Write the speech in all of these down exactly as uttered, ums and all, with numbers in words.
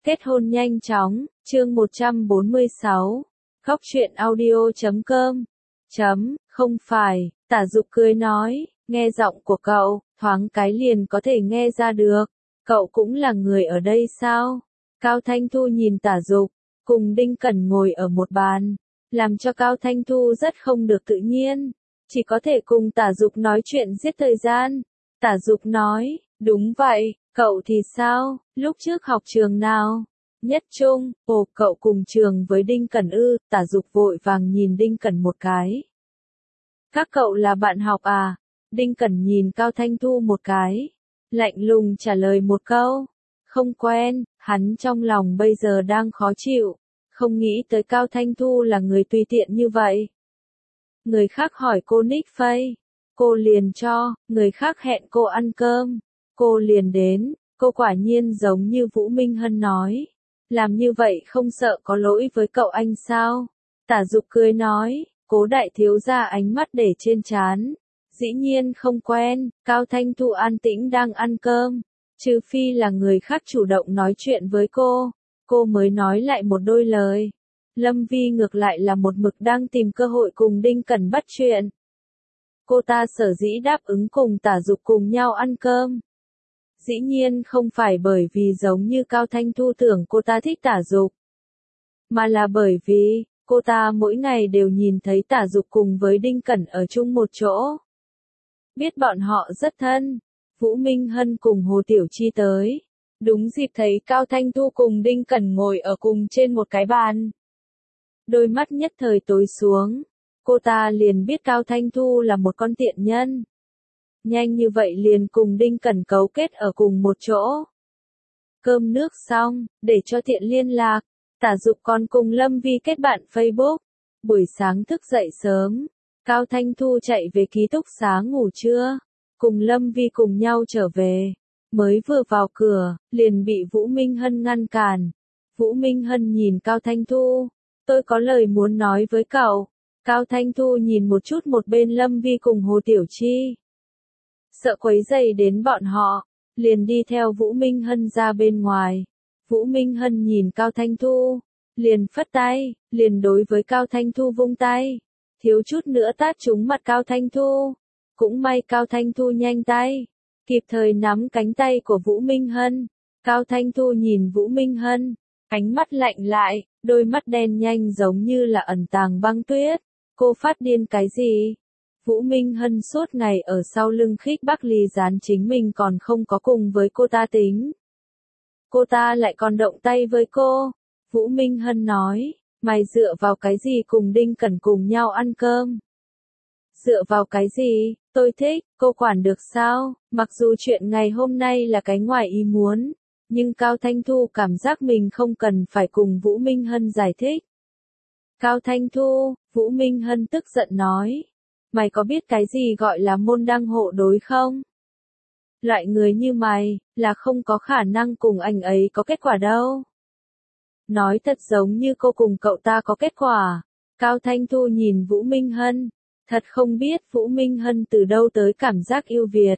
Kết hôn nhanh chóng, chương một trăm bốn mươi sáu. Góc truyện audio chấm com. Chấm, không phải, Tả Dục cười nói, nghe giọng của cậu, thoáng cái liền có thể nghe ra được. Cậu cũng là người ở đây sao? Cao Thanh Thu nhìn Tả Dục, cùng Đinh Cẩn ngồi ở một bàn, làm cho Cao Thanh Thu rất không được tự nhiên, chỉ có thể cùng Tả Dục nói chuyện giết thời gian. Tả Dục nói, đúng vậy, cậu thì sao, lúc trước học trường nào? Nhất Trung, ồ, cậu cùng trường với Đinh Cẩn ư? Tả Dục vội vàng nhìn Đinh Cẩn một cái. Các cậu là bạn học à? Đinh Cẩn nhìn Cao Thanh Thu một cái, lạnh lùng trả lời một câu, không quen. Hắn trong lòng bây giờ đang khó chịu, không nghĩ tới Cao Thanh Thu là người tùy tiện như vậy. Người khác hỏi cô nick face, cô liền cho, người khác hẹn cô ăn cơm, cô liền đến, cô quả nhiên giống như Vũ Minh Hân nói. Làm như vậy không sợ có lỗi với cậu anh sao? Tả Dục cười nói, Cố đại thiếu gia ánh mắt để trên trán. Dĩ nhiên không quen. Cao Thanh Thu an tĩnh đang ăn cơm. Trừ phi là người khác chủ động nói chuyện với cô, cô mới nói lại một đôi lời. Lâm Vi ngược lại là một mực đang tìm cơ hội cùng Đinh Cẩn bắt chuyện. Cô ta sở dĩ đáp ứng cùng Tả Dục cùng nhau ăn cơm. Dĩ nhiên không phải bởi vì giống như Cao Thanh Thu tưởng cô ta thích Tả Dục, mà là bởi vì, cô ta mỗi ngày đều nhìn thấy Tả Dục cùng với Đinh Cẩn ở chung một chỗ. Biết bọn họ rất thân. Vũ Minh Hân cùng Hồ Tiểu Chi tới. Đúng dịp thấy Cao Thanh Thu cùng Đinh Cẩn ngồi ở cùng trên một cái bàn. Đôi mắt nhất thời tối xuống. Cô ta liền biết Cao Thanh Thu là một con tiện nhân. Nhanh như vậy liền cùng Đinh Cẩn cấu kết ở cùng một chỗ. Cơm nước xong, để cho tiện liên lạc, Tả Dục còn cùng Lâm Vi kết bạn Facebook. Buổi sáng thức dậy sớm, Cao Thanh Thu chạy về ký túc xá ngủ trưa, cùng Lâm Vi cùng nhau trở về. Mới vừa vào cửa, liền bị Vũ Minh Hân ngăn cản. Vũ Minh Hân nhìn Cao Thanh Thu, tôi có lời muốn nói với cậu. Cao Thanh Thu nhìn một chút một bên Lâm Vi cùng Hồ Tiểu Chi. Sợ quấy rầy đến bọn họ, liền đi theo Vũ Minh Hân ra bên ngoài. Vũ Minh Hân nhìn Cao Thanh Thu, liền phất tay, liền đối với Cao Thanh Thu vung tay, thiếu chút nữa tát trúng mặt Cao Thanh Thu. Cũng may Cao Thanh Thu nhanh tay, kịp thời nắm cánh tay của Vũ Minh Hân. Cao Thanh Thu nhìn Vũ Minh Hân, ánh mắt lạnh lại, đôi mắt đen nhanh giống như là ẩn tàng băng tuyết. Cô phát điên cái gì? Vũ Minh Hân suốt ngày ở sau lưng khích bác ly gián chính mình còn không có cùng với cô ta tính. Cô ta lại còn động tay với cô. Vũ Minh Hân nói, mày dựa vào cái gì cùng Đinh Cẩn cùng nhau ăn cơm? Dựa vào cái gì? Tôi thích, cô quản được sao? Mặc dù chuyện ngày hôm nay là cái ngoài ý muốn, nhưng Cao Thanh Thu cảm giác mình không cần phải cùng Vũ Minh Hân giải thích. Cao Thanh Thu, Vũ Minh Hân tức giận nói, mày có biết cái gì gọi là môn đăng hộ đối không? Loại người như mày, là không có khả năng cùng anh ấy có kết quả đâu. Nói thật giống như cô cùng cậu ta có kết quả. Cao Thanh Thu nhìn Vũ Minh Hân, thật không biết Vũ Minh Hân từ đâu tới cảm giác yêu Việt.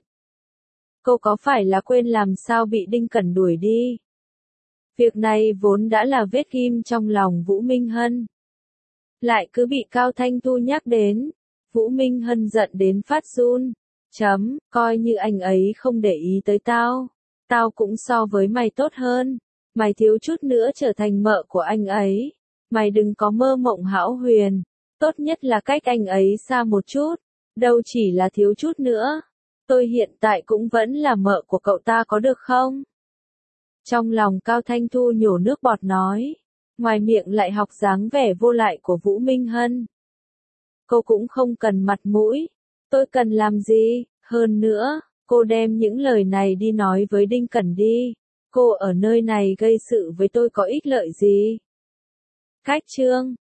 Cô có phải là quên làm sao bị Đinh Cẩn đuổi đi? Việc này vốn đã là vết ghim trong lòng Vũ Minh Hân, lại cứ bị Cao Thanh Thu nhắc đến. Vũ Minh Hân giận đến phát run. Chấm, coi như anh ấy không để ý tới tao. Tao cũng so với mày tốt hơn. Mày thiếu chút nữa trở thành mợ của anh ấy. Mày đừng có mơ mộng hão huyền. Tốt nhất là cách anh ấy xa một chút. Đâu chỉ là thiếu chút nữa. Tôi hiện tại cũng vẫn là mợ của cậu ta có được không? Trong lòng Cao Thanh Thu nhổ nước bọt nói. Ngoài miệng lại học dáng vẻ vô lại của Vũ Minh Hân. Cô cũng không cần mặt mũi. Tôi cần làm gì? Hơn nữa, cô đem những lời này đi nói với Đinh Cẩn đi. Cô ở nơi này gây sự với tôi có ích lợi gì? Cách chương.